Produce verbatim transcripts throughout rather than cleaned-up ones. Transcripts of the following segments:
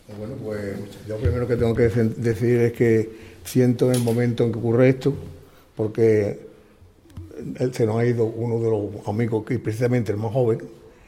Bueno, pues yo primero que tengo que decir es que siento el momento en que ocurre esto, porque se nos ha ido uno de los amigos, que precisamente el más joven,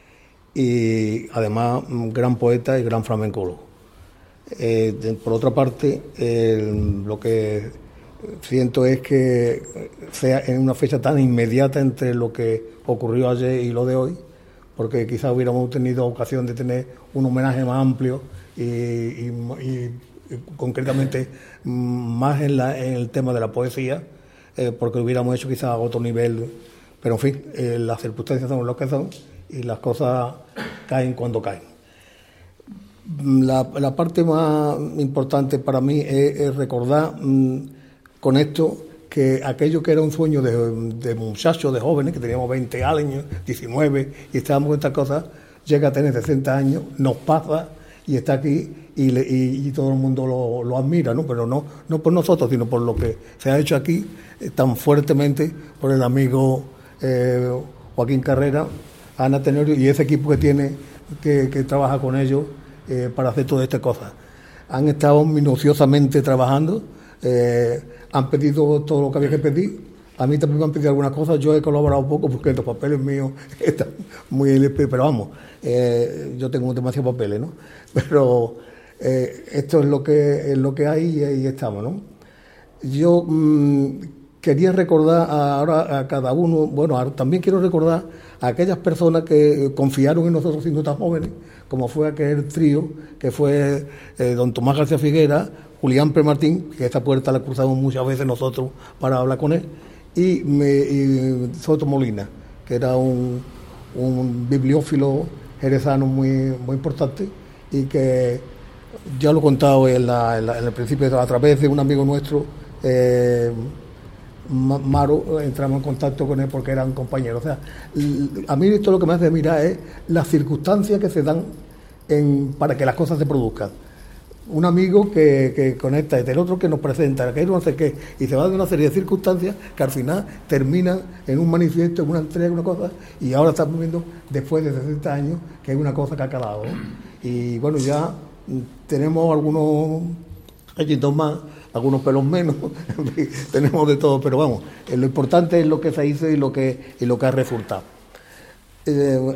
y además un gran poeta y gran flamencólogo. Eh, por otra parte, eh, lo que siento es que sea en una fecha tan inmediata entre lo que ocurrió ayer y lo de hoy, porque quizás hubiéramos tenido ocasión de tener un homenaje más amplio y, y, y, y concretamente más en, la, en el tema de la poesía, eh, porque hubiéramos hecho quizás a otro nivel, pero en fin, eh, las circunstancias son lo que son y las cosas caen cuando caen. La, la parte más importante para mí es, es recordar mmm, con esto que aquello que era un sueño de, de muchachos, de jóvenes, que teníamos veinte años, diecinueve, y estábamos con estas cosas, llega a tener sesenta años, nos pasa y está aquí y, le, y, y todo el mundo lo, lo admira, ¿no? Pero no, no por nosotros, sino por lo que se ha hecho aquí eh, tan fuertemente por el amigo eh, Joaquín Carrera, Ana Tenorio y ese equipo que tiene, que, que trabaja con ellos eh, para hacer todas estas cosas. Han estado minuciosamente trabajando, eh, han pedido todo lo que había que pedir. A mí también me han pedido algunas cosas, yo he colaborado un poco porque los papeles míos están muy... Pero vamos, eh, yo tengo demasiados papeles, ¿no? Pero eh, esto es lo que es lo que hay y ahí estamos, ¿no? Yo mmm, quería recordar ahora a cada uno, bueno, también quiero recordar a aquellas personas que confiaron en nosotros siendo tan jóvenes, como fue aquel trío que fue eh, don Tomás García Figuera, Julián Premartín, que esta puerta la cruzamos muchas veces nosotros para hablar con él, y, me, y Soto Molina, que era un, un bibliófilo jerezano muy, muy importante y que ya lo he contado en, la, en, la, en el principio a través de un amigo nuestro, eh, Maro, entramos en contacto con él porque eran compañeros. O sea, a mí esto lo que me hace mirar es las circunstancias que se dan en, para que las cosas se produzcan. Un amigo que, que conecta, el otro que nos presenta, que no sé qué, y se va de una serie de circunstancias que al final terminan en un manifiesto, en una entrega, una cosa, y ahora estamos viendo, después de sesenta años, que es una cosa que ha calado, ¿no? Y bueno, ya tenemos algunos añitos más, algunos pelos menos, tenemos de todo, pero vamos, lo importante es lo que se hizo y lo que, y lo que ha resultado. Eh,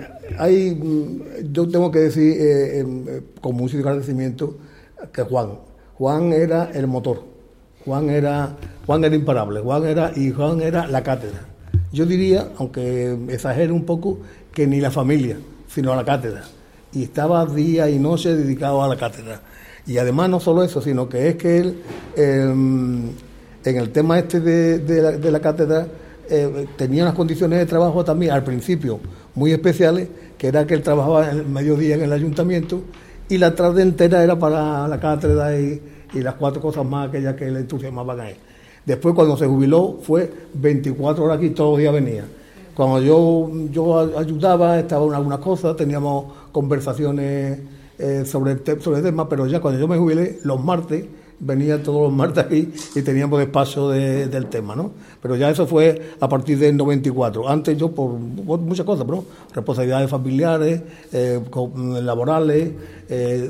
hay, yo tengo que decir, eh, eh, con mucho agradecimiento, que Juan, Juan era el motor, Juan era, Juan era imparable, Juan era, y Juan era la cátedra. Yo diría, aunque exagere un poco, que ni la familia, sino a la cátedra. Y estaba día y noche dedicado a la cátedra. Y además no solo eso, sino que es que él, eh, en el tema este de, de, la, de la cátedra, eh, tenía unas condiciones de trabajo también, al principio, muy especiales, que era que él trabajaba el mediodía en el ayuntamiento, y la tarde entera era para la cátedra y, y las cuatro cosas más aquellas que le entusiasmaban a él. Después, cuando se jubiló, fue veinticuatro horas aquí, todos los días venía. Cuando yo, yo ayudaba, estaba en algunas cosas, teníamos conversaciones eh, sobre, el te- sobre el tema, pero ya cuando yo me jubilé, los martes, venía todos los martes aquí y teníamos despacho de, del tema, ¿no? Pero ya eso fue a partir del noventa y cuatro. Antes yo, por, por muchas cosas, ¿no? Responsabilidades familiares, eh, laborales, eh,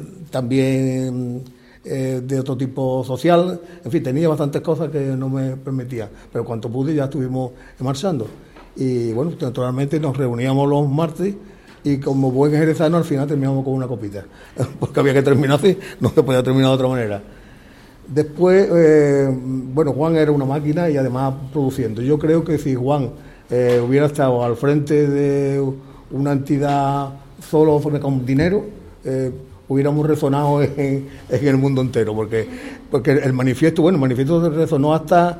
también eh, de otro tipo social. En fin, tenía bastantes cosas que no me permitían. Pero cuanto pude ya estuvimos marchando. Y bueno, naturalmente nos reuníamos los martes y como buen jerezano al final terminamos con una copita. Porque había que terminar así, no se podía terminar de otra manera. Después, eh, bueno, Juan era una máquina y además produciendo. Yo creo que si Juan eh, hubiera estado al frente de una entidad solo con dinero, eh, hubiéramos resonado en, en el mundo entero, porque, porque el manifiesto, bueno, el manifiesto resonó hasta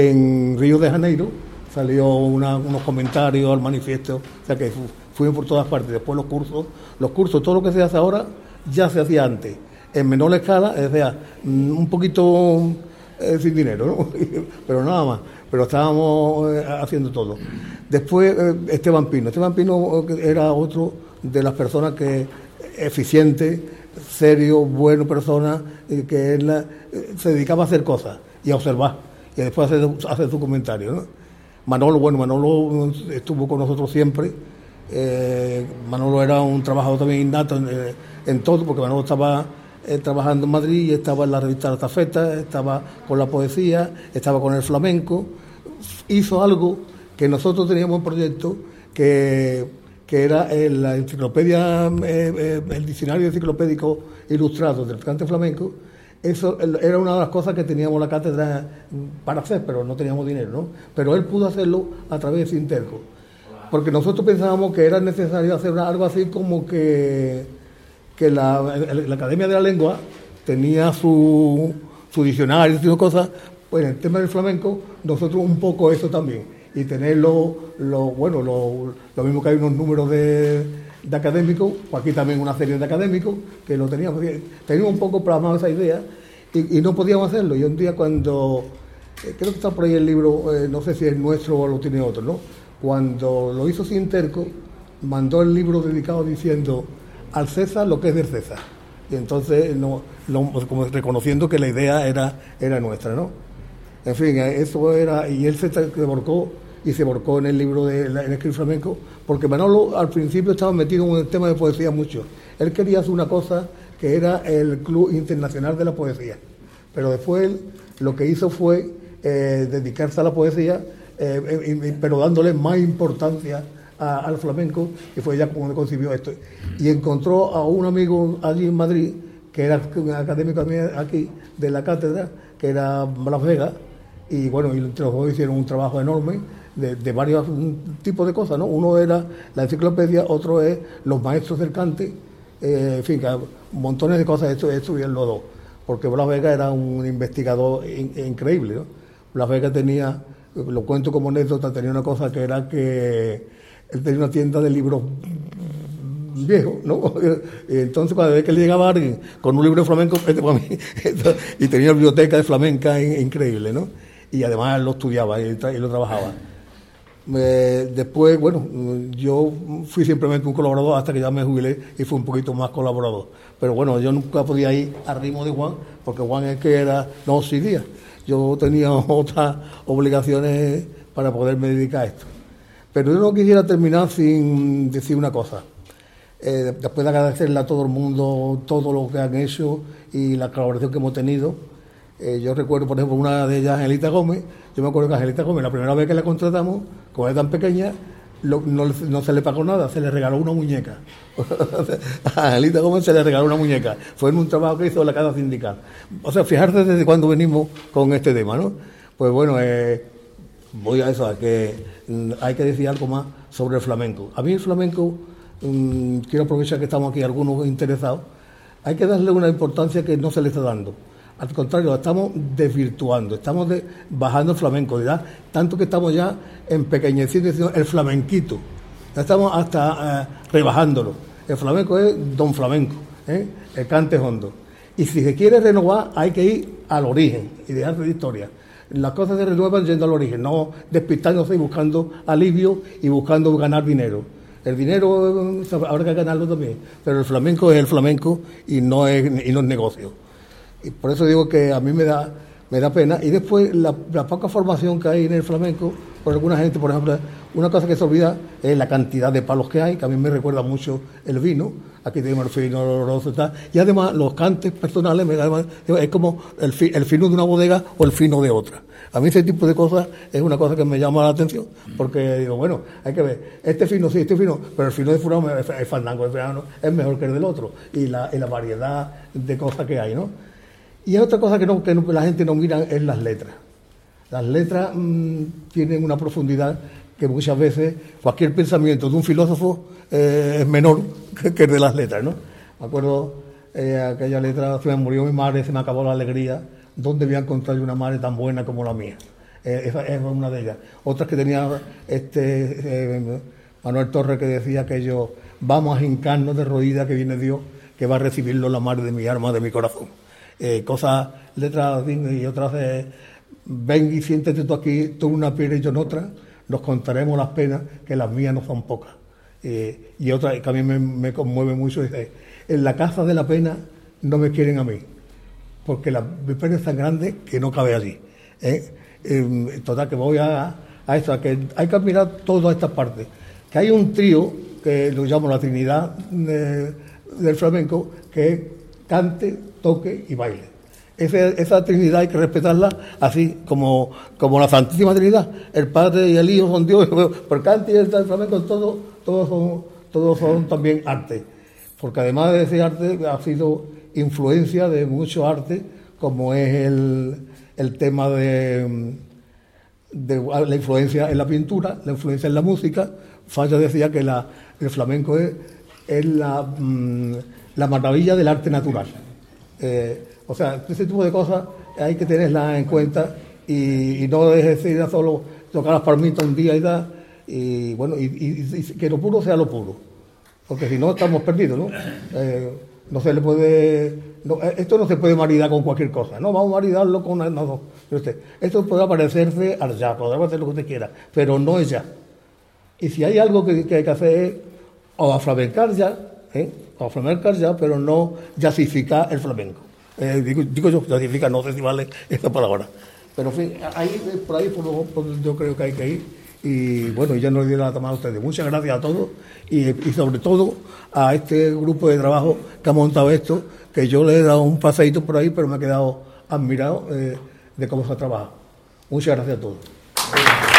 en Río de Janeiro, salió una, unos comentarios al manifiesto, o sea que fu, fuimos por todas partes. Después los cursos, los cursos, todo lo que se hace ahora ya se hacía antes, en menor escala, o sea, un poquito eh, sin dinero, ¿no? Pero nada más, pero estábamos eh, haciendo todo. Después eh, Esteban Pino, Esteban Pino era otro de las personas que, eficiente, serio, bueno persona, eh, que él eh, se dedicaba a hacer cosas y a observar, y después hacer, hacer su comentario, ¿no? Manolo, bueno, Manolo estuvo con nosotros siempre. Eh, Manolo era un trabajador también innato en, en todo, porque Manolo estaba eh, trabajando en Madrid y estaba en la revista La Tafeta, estaba con la poesía, estaba con el flamenco. Hizo algo que nosotros teníamos un proyecto que, que era en la enciclopedia, eh, eh, el diccionario enciclopédico ilustrado del cante flamenco. Eso era una de las cosas que teníamos la cátedra para hacer, pero no teníamos dinero, ¿no? Pero él pudo hacerlo a través de Sinterco, porque nosotros pensábamos que era necesario hacer algo así como que, que la, la Academia de la Lengua tenía su, su diccionario y sus cosas, pues en el tema del flamenco nosotros un poco eso también, y tener lo, lo bueno, lo, lo mismo que hay unos números de... de académicos, pues aquí también una serie de académicos que lo teníamos, teníamos un poco plasmado esa idea y, y no podíamos hacerlo. Y un día cuando, eh, creo que está por ahí el libro, eh, no sé si es nuestro o lo tiene otro, ¿no? Cuando lo hizo Sinterco, mandó el libro dedicado diciendo al César lo que es del César. Y entonces, no, lo, como reconociendo que la idea era, era nuestra, ¿no? En fin, eso era, y él se volcó y se volcó en el libro de en el escrito flamenco, porque Manolo al principio estaba metido en el tema de poesía mucho. Él quería hacer una cosa que era el Club Internacional de la Poesía, pero después él lo que hizo fue eh, dedicarse a la poesía, eh, eh, pero dándole más importancia a, al flamenco, y fue ya como concibió esto. Y encontró a un amigo allí en Madrid, que era un académico aquí de la cátedra, que era Blas Vega, y bueno, y entre los dos hicieron un trabajo enorme, De, de varios tipos de cosas, ¿no? Uno era la enciclopedia, otro es los maestros del cante, eh, en fin, que montones de cosas esto, estuvieron los dos, porque Blas Vega era un investigador in, increíble, ¿no? Blas Vega tenía, lo cuento como anécdota, tenía una cosa que era que él tenía una tienda de libros viejos, ¿no? Y entonces cuando ve que le llegaba alguien con un libro de flamenco, este para mí, esto, y tenía una biblioteca de flamenca in, increíble, ¿no? Y además lo estudiaba y, y lo trabajaba. Eh, después, bueno, yo fui simplemente un colaborador hasta que ya me jubilé y fui un poquito más colaborador. Pero bueno, yo nunca podía ir al ritmo de Juan, porque Juan es que era, no exigía. Yo tenía otras obligaciones para poderme dedicar a esto. Pero yo no quisiera terminar sin decir una cosa. Eh, después de agradecerle a todo el mundo todo lo que han hecho y la colaboración que hemos tenido, Eh, yo recuerdo, por ejemplo, una de ellas, Angelita Gómez. Yo me acuerdo que Angelita Gómez, la primera vez que la contratamos, como era tan pequeña, lo, no, no se le pagó nada, se le regaló una muñeca. A Angelita Gómez se le regaló una muñeca. Fue en un trabajo que hizo la Casa Sindical. O sea, fijarse desde cuándo venimos con este tema, ¿no? Pues bueno, eh, voy a eso, a que mm, hay que decir algo más sobre el flamenco. A mí el flamenco, mm, quiero aprovechar que estamos aquí algunos interesados, hay que darle una importancia que no se le está dando. Al contrario, lo estamos desvirtuando, estamos de, bajando el flamenco, ¿verdad? Tanto que estamos ya empequeñeciendo el flamenquito, ya estamos hasta eh, rebajándolo. El flamenco es don flamenco, ¿eh? El cante hondo. Y si se quiere renovar, hay que ir al origen y dejarse de historia. Las cosas se renuevan yendo al origen, no despistándose y buscando alivio y buscando ganar dinero. El dinero habrá que ganarlo también, pero el flamenco es el flamenco y no es, y no es negocio. Y por eso digo que a mí me da me da pena. Y después la, la poca formación que hay en el flamenco, por alguna gente, por ejemplo, una cosa que se olvida es la cantidad de palos que hay, que a mí me recuerda mucho el vino. Aquí tenemos el fino, el oloroso y tal. Y además los cantes personales, me da, es como el, fi, el fino de una bodega o el fino de otra. A mí ese tipo de cosas es una cosa que me llama la atención, porque digo, bueno, hay que ver, este fino sí, este fino, pero el fino de fulano, el fandango de fulano es mejor que el del otro, y la, y la variedad de cosas que hay, ¿no? Y otra cosa que, no, que no, la gente no mira es las letras. Las letras mmm, tienen una profundidad que muchas veces cualquier pensamiento de un filósofo eh, es menor que, que el de las letras, ¿no? Me acuerdo eh, aquella letra, se me murió mi madre, se me acabó la alegría, ¿dónde voy a encontrar una madre tan buena como la mía? Eh, esa es una de ellas. Otras que tenía este eh, Manuel Torres, que decía que yo, vamos a hincarnos de rodillas, que viene Dios, que va a recibirlo la madre de mi alma, de mi corazón. Eh, cosas, letras y otras, eh, ven y siéntete tú aquí, tú una piedra y yo en otra, nos contaremos las penas, que las mías no son pocas. Eh, y otra que a mí me, me conmueve mucho, dice, en la casa de la pena no me quieren a mí, porque la, mi pena es tan grande que no cabe allí. ¿eh? Eh, total, que voy a, a esto, a que hay que mirar todas estas partes. Que hay un trío, que lo llamo la Trinidad de, del flamenco, que es cante, toque y baile. Ese, esa Trinidad hay que respetarla así como, como la Santísima Trinidad. El Padre y el Hijo son Dios, pero el cante y el flamenco, todo, todos son, todos son también arte. Porque además de ese arte ha sido influencia de mucho arte, como es el, el tema de, de la influencia en la pintura, la influencia en la música. Falla decía que la, el flamenco es, es la, mmm, la maravilla del arte natural. Eh, o sea, ese tipo de cosas hay que tenerlas en cuenta y, y no dejes ir a solo tocar las palmitas un día y da, y bueno, y, y, y que lo puro sea lo puro, porque si no estamos perdidos, ¿no? Eh, no se le puede, no, esto no se puede maridar con cualquier cosa, no, vamos a maridarlo con, no, no, usted, esto puede parecerse al ya, podrá hacer lo que usted quiera, pero no es ya. Y si hay algo que, que hay que hacer es o a flamencar ya, ¿eh? o a flamencar ya, pero no jazzificar el flamenco. Eh, digo, digo yo, jazzificar, no sé si vale esta palabra. Pero en fin, ahí, por ahí por, por, yo creo que hay que ir. Y bueno, ya no le dieron la tomada a ustedes. Muchas gracias a todos y, y sobre todo a este grupo de trabajo que ha montado esto, que yo le he dado un paseíto por ahí, pero me he quedado admirado eh, de cómo se ha trabajado. Muchas gracias a todos.